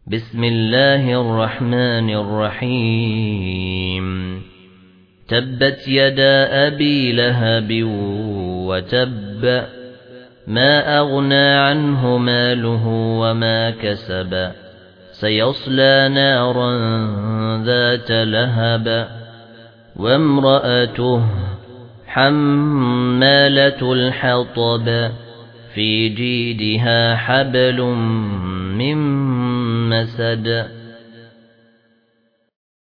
بسم الله الرحمن الرحيم تبت يدا أبي لهب وتب ما أغنى عنه ماله وما كسب سيصلى نارا ذات لهب وامرأته حمالة الحطب في جيدها حبل من مسد